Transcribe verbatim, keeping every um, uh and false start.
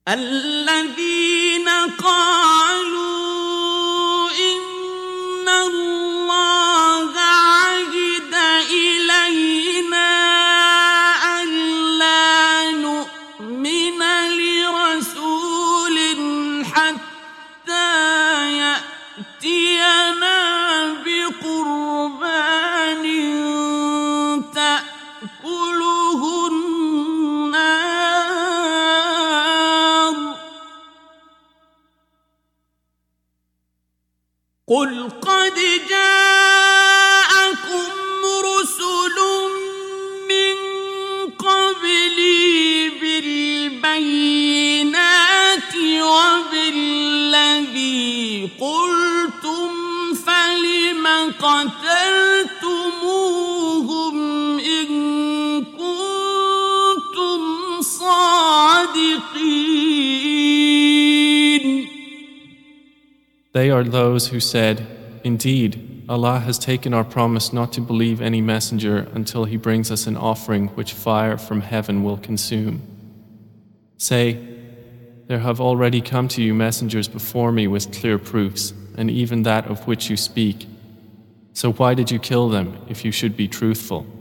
الذين قالوا إن الله عهد إلينا ألا نؤمن لرسول حتى يأتينا بقربان تأكله النار قل قد جاءكم رسل من قبلي بالبينات وبالذي قلتم فلم قتلتموهم إن كنتم صادقين. They are those who said, "Indeed, Allah has taken our promise not to believe any messenger until He brings us an offering which fire from heaven will consume." Say, there have already come to you messengers before me with clear proofs, and even that of which you speak. So why did you kill them if you should be truthful?